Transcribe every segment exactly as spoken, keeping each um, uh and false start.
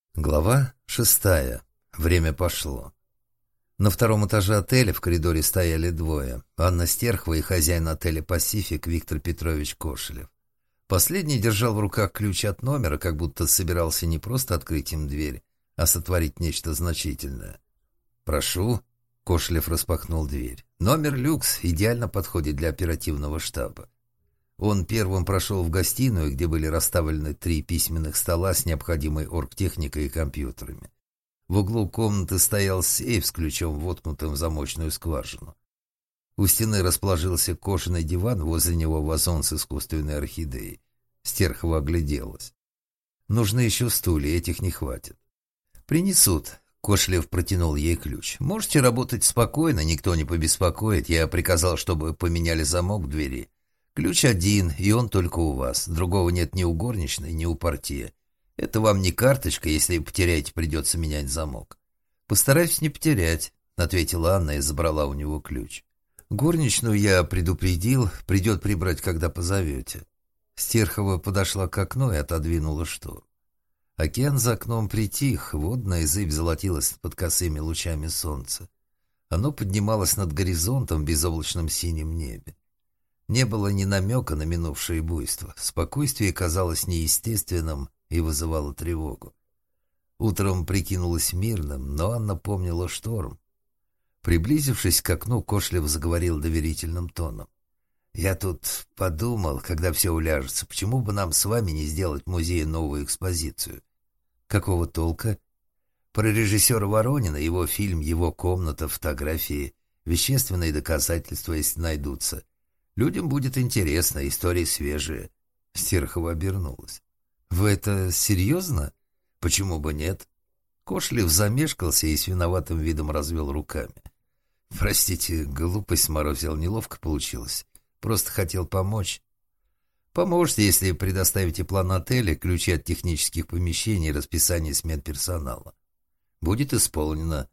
Глава шестая. Время пошло. На втором этаже отеля в коридоре стояли двое. Анна Стерхова и хозяин отеля «Пасифик» Виктор Петрович Кошелев. Последний держал в руках ключ от номера, как будто собирался не просто открыть им дверь, а сотворить нечто значительное. «Прошу». Кошелев распахнул дверь. «Номер люкс идеально подходит для оперативного штаба». Он первым прошел в гостиную, где были расставлены три письменных стола с необходимой оргтехникой и компьютерами. В углу комнаты стоял сейф с ключом, воткнутым в замочную скважину. У стены расположился кожаный диван, возле него вазон с искусственной орхидеей. Стерхова огляделась. «Нужны еще стулья, этих не хватит». «Принесут». Кошелев протянул ей ключ. «Можете работать спокойно, никто не побеспокоит. Я приказал, чтобы поменяли замок в двери. Ключ один, и он только у вас. Другого нет ни у горничной, ни у портье. Это вам не карточка, если потеряете, придется менять замок». «Постараюсь не потерять», — ответила Анна и забрала у него ключ. «Горничную я предупредил, придет прибрать, когда позовете». Стерхова подошла к окну и отодвинула штору. Океан за окном притих, водная зыбь золотилась под косыми лучами солнца. Оно поднималось над горизонтом в безоблачном синем небе. Не было ни намека на минувшее буйство. Спокойствие казалось неестественным и вызывало тревогу. Утром прикинулось мирным, но Анна помнила шторм. Приблизившись к окну, Кошелев заговорил доверительным тоном. «Я тут подумал, когда все уляжется, почему бы нам с вами не сделать в музее новую экспозицию?» «Какого толка?» «Про режиссера Воронина, его фильм, его комната, фотографии, вещественные доказательства, если найдутся. Людям будет интересно, истории свежие». Стерхова обернулась. «Вы это серьезно? Почему бы нет?» Кошелев замешкался и с виноватым видом развел руками. «Простите, глупость сморозил, неловко получилось. Просто хотел помочь». «Поможете, если предоставите план отеля, ключи от технических помещений и расписание смен персонала». «Будет исполнено».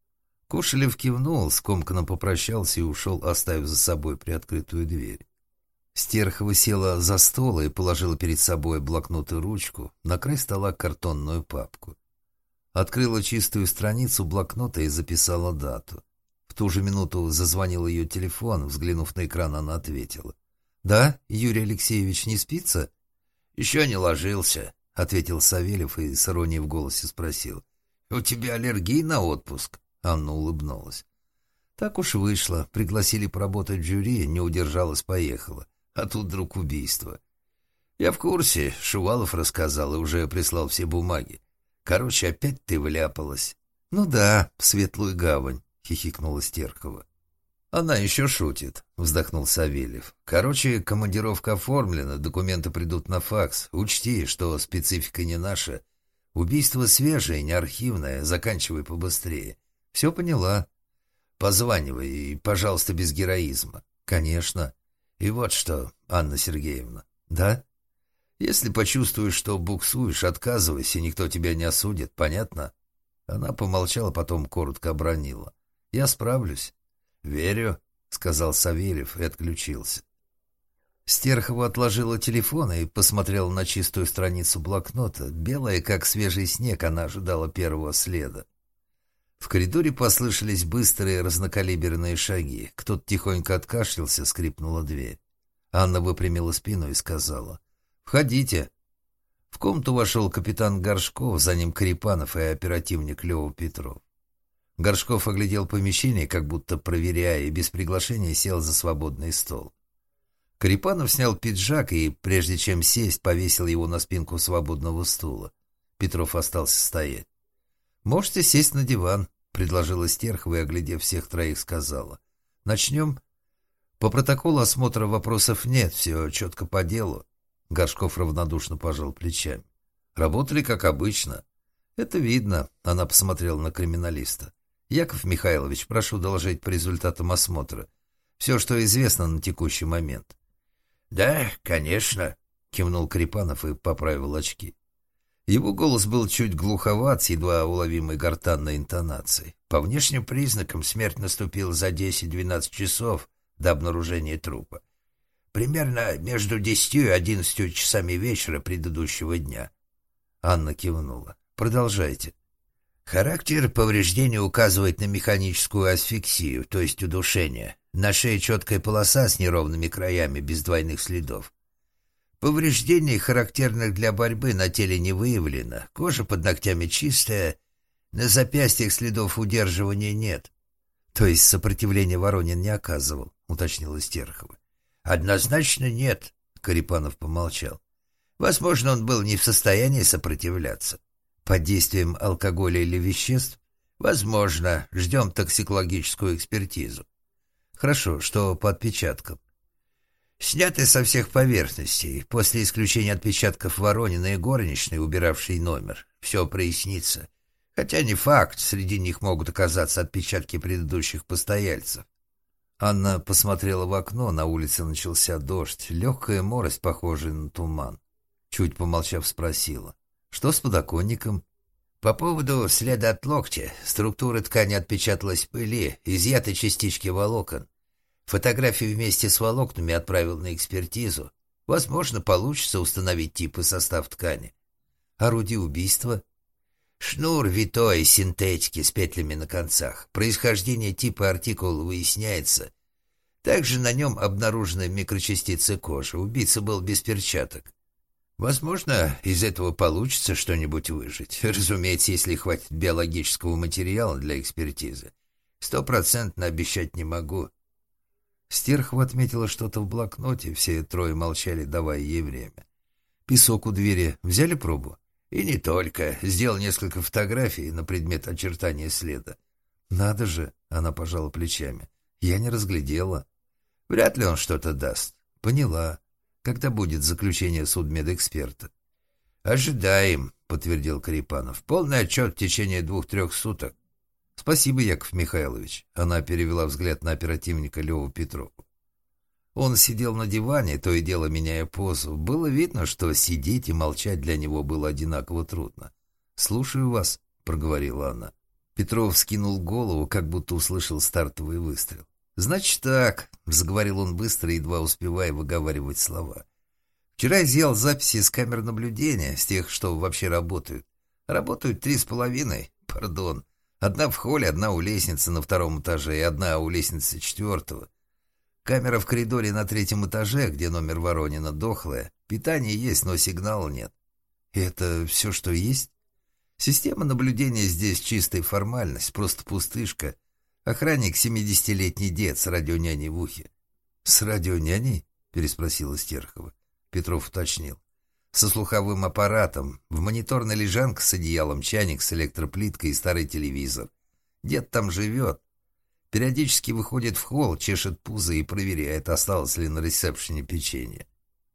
Кошелев кивнул, скомканно попрощался и ушел, оставив за собой приоткрытую дверь. Стерхова села за стол и положила перед собой блокнот и ручку, на край стола картонную папку. Открыла чистую страницу блокнота и записала дату. В ту же минуту зазвонил ее телефон, взглянув на экран, она ответила. «Да, Юрий Алексеевич, не спится?» «Еще не ложился», — ответил Савельев и с иронией в голосе спросил. «У тебя аллергия на отпуск?» Анна улыбнулась. «Так уж вышло. Пригласили поработать в жюри, не удержалась, поехала. А тут вдруг убийство». «Я в курсе. Шувалов рассказал и уже прислал все бумаги. Короче, опять ты вляпалась». «Ну да, в светлую гавань», — хихикнула Стерхова. «Она еще шутит», — вздохнул Савельев. «Короче, командировка оформлена, документы придут на факс. Учти, что специфика не наша. Убийство свежее, не архивное. Заканчивай побыстрее». «Все поняла». «Позванивай, и, пожалуйста, без героизма». «Конечно». «И вот что, Анна Сергеевна». «Да?» «Если почувствуешь, что буксуешь, отказывайся, никто тебя не осудит, понятно?» Она помолчала, потом коротко обронила. «Я справлюсь». «Верю», — сказал Савельев и отключился. Стерхова отложила телефон и посмотрела на чистую страницу блокнота. Белая, как свежий снег, она ожидала первого следа. В коридоре послышались быстрые разнокалиберные шаги. Кто-то тихонько откашлялся, скрипнула дверь. Анна выпрямила спину и сказала: «Входите». В комнату вошел капитан Горшков, за ним Карипанов и оперативник Лёва Петров. Горшков оглядел помещение, как будто проверяя, и без приглашения сел за свободный стол. Карипанов снял пиджак и, прежде чем сесть, повесил его на спинку свободного стула. Петров остался стоять. «Можете сесть на диван», — предложила Стерхова и, оглядев всех троих, сказала. «Начнем?» «По протоколу осмотра вопросов нет, все четко по делу». Горшков равнодушно пожал плечами. «Работали, как обычно». «Это видно», — она посмотрела на криминалиста. «Яков Михайлович, прошу доложить по результатам осмотра. Все, что известно на текущий момент». «Да, конечно», — кивнул Карипанов и поправил очки. Его голос был чуть глуховат, с едва уловимой гортанной интонацией. По внешним признакам смерть наступила за десять-двенадцать часов до обнаружения трупа. Примерно между десятью и одиннадцатью часами вечера предыдущего дня. Анна кивнула. Продолжайте. Характер повреждения указывает на механическую асфиксию, то есть удушение. На шее четкая полоса с неровными краями, без двойных следов. Повреждений, характерных для борьбы, на теле не выявлено. Кожа под ногтями чистая, на запястьях следов удерживания нет. То есть сопротивления Воронин не оказывал, уточнила Стерхова. Однозначно нет, Корепанов помолчал. Возможно, он был не в состоянии сопротивляться. Под действием алкоголя или веществ? Возможно. Ждем токсикологическую экспертизу. Хорошо, что по отпечаткам? Сняты со всех поверхностей. После исключения отпечатков Воронина и горничной, убиравшей номер, все прояснится. Хотя не факт, среди них могут оказаться отпечатки предыдущих постояльцев. Анна посмотрела в окно, на улице начался дождь, легкая морось, похожая на туман. Чуть помолчав, спросила. Что с подоконником? По поводу следа от локтя. Структура ткани отпечаталась в пыли, изъяты частички волокон. Фотографию вместе с волокнами отправил на экспертизу. Возможно, получится установить тип и состав ткани. Орудие убийства? Шнур витой синтетики с петлями на концах. Происхождение типа артикула выясняется. Также на нем обнаружены микрочастицы кожи. Убийца был без перчаток. Возможно, из этого получится что-нибудь выжить. Разумеется, если хватит биологического материала для экспертизы. Стопроцентно обещать не могу. Стерхова отметила что-то в блокноте. Все трое молчали, давая ей время. Песок у двери. Взяли пробу? И не только. Сделал несколько фотографий на предмет очертания следа. Надо же, она пожала плечами. Я не разглядела. Вряд ли он что-то даст. Поняла. Когда будет заключение судмедэксперта? Ожидаем, подтвердил Корепанов. Полный отчет в течение двух-трех суток. Спасибо, Яков Михайлович. Она перевела взгляд на оперативника Леву Петрова. Он сидел на диване, то и дело меняя позу. Было видно, что сидеть и молчать для него было одинаково трудно. «Слушаю вас», — проговорила она. Петров скинул голову, как будто услышал стартовый выстрел. «Значит так», — заговорил он быстро, едва успевая выговаривать слова. «Вчера изъял записи из камер наблюдения, с тех, что вообще работают. Работают три с половиной, пардон. Одна в холле, одна у лестницы на втором этаже и одна у лестницы четвертого. Камера в коридоре на третьем этаже, где номер Воронина, дохлая. Питание есть, но сигнала нет. И это все, что есть? Система наблюдения здесь чистая формальность, просто пустышка. Охранник — семидесятилетний дед с радионяней в ухе. — С радионяней? — переспросила Стерхова. Петров уточнил. — Со слуховым аппаратом. В мониторной лежанке с одеялом, чайник с электроплиткой и старый телевизор. Дед там живет. Периодически выходит в холл, чешет пузо и проверяет, осталось ли на ресепшене печенье.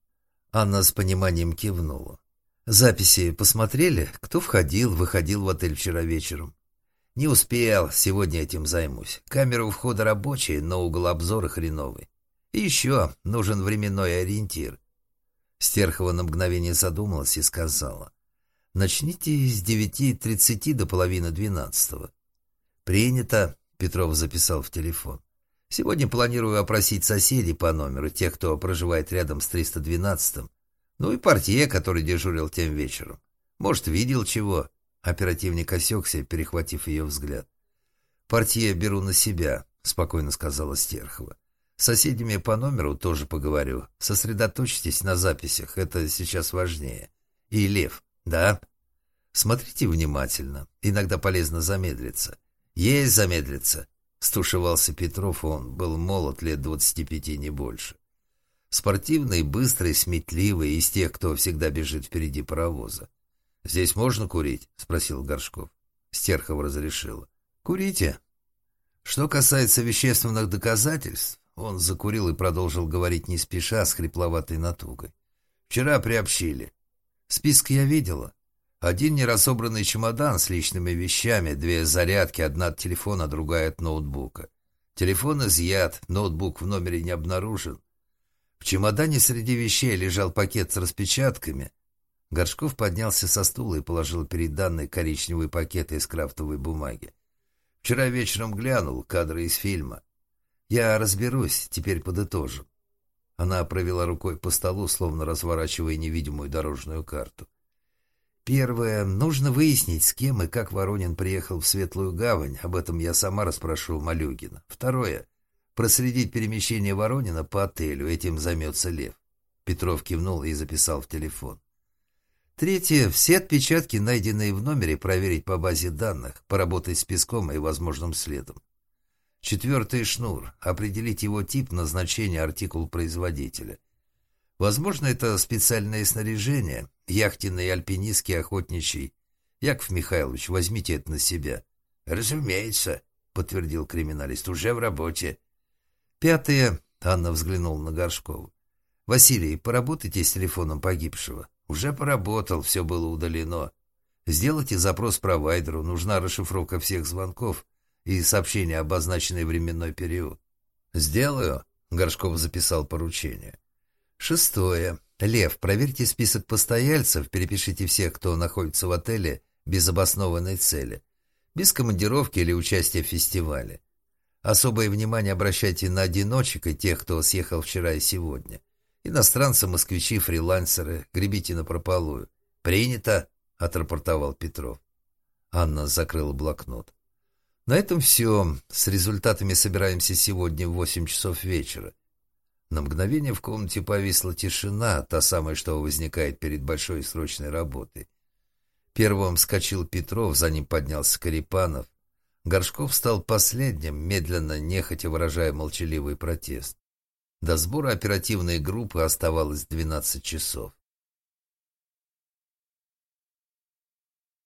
Анна с пониманием кивнула. «Записи посмотрели? Кто входил, выходил в отель вчера вечером?» «Не успел, сегодня этим займусь. Камера у входа рабочая, но угол обзора хреновый. И еще нужен временной ориентир». Стерхова на мгновение задумалась и сказала. «Начните с девяти тридцати до половины двенадцатого». «Принято», — Петров записал в телефон. «Сегодня планирую опросить соседей по номеру, тех, кто проживает рядом с триста двенадцатым. Ну и портье, который дежурил тем вечером. Может, видел чего?» Оперативник осекся, перехватив ее взгляд. «Портье беру на себя», — спокойно сказала Стерхова. «С соседями по номеру тоже поговорю. Сосредоточьтесь на записях, это сейчас важнее. И Лев, да? Смотрите внимательно, иногда полезно замедлиться». «Есть замедлиться», — стушевался Петров, он был молод, лет двадцати пяти, не больше. Спортивный, быстрый, сметливый, из тех, кто всегда бежит впереди паровоза. «Здесь можно курить?» — спросил Горшков. Стерхова разрешила. «Курите». Что касается вещественных доказательств, он закурил и продолжил говорить не спеша, с хрипловатой натугой. «Вчера приобщили. Список я видела. Один неразобранный чемодан с личными вещами, две зарядки, одна от телефона, другая от ноутбука. Телефон изъят, ноутбук в номере не обнаружен. В чемодане среди вещей лежал пакет с распечатками». Горшков поднялся со стула и положил перед Анной коричневый пакет из крафтовой бумаги. «Вчера вечером глянул кадры из фильма. Я разберусь, теперь подытожим». Она провела рукой по столу, словно разворачивая невидимую дорожную карту. Первое. Нужно выяснить, с кем и как Воронин приехал в Светлую Гавань. Об этом я сама расспрошу Малюгина. Второе. Проследить перемещение Воронина по отелю. Этим займется Лев. Петров кивнул и записал в телефон. Третье. Все отпечатки, найденные в номере, проверить по базе данных, поработать с песком и возможным следом. Четвертый. Шнур. Определить его тип, назначение, артикул производителя. Возможно, это специальное снаряжение, яхтенный, альпинистский, охотничий. Яков Михайлович, возьмите это на себя. Разумеется, подтвердил криминалист, уже в работе. Пятое. Анна взглянула на Горшкова. Василий, поработайте с телефоном погибшего. Уже поработал, все было удалено. Сделайте запрос провайдеру, нужна расшифровка всех звонков и сообщение об обозначенный временной период. Сделаю, Горшков записал поручение. Шестое. Лев, проверьте список постояльцев, перепишите всех, кто находится в отеле без обоснованной цели, без командировки или участия в фестивале. Особое внимание обращайте на одиночек и тех, кто съехал вчера и сегодня. Иностранцы, москвичи, фрилансеры, гребите напропалую. Принято, отрапортовал Петров. Анна закрыла блокнот. На этом все. С результатами собираемся сегодня в восемь часов вечера. На мгновение в комнате повисла тишина, та самая, что возникает перед большой срочной работой. Первым вскочил Петров, за ним поднялся Карипанов. Горшков стал последним, медленно, нехотя выражая молчаливый протест. До сбора оперативной группы оставалось двенадцать часов.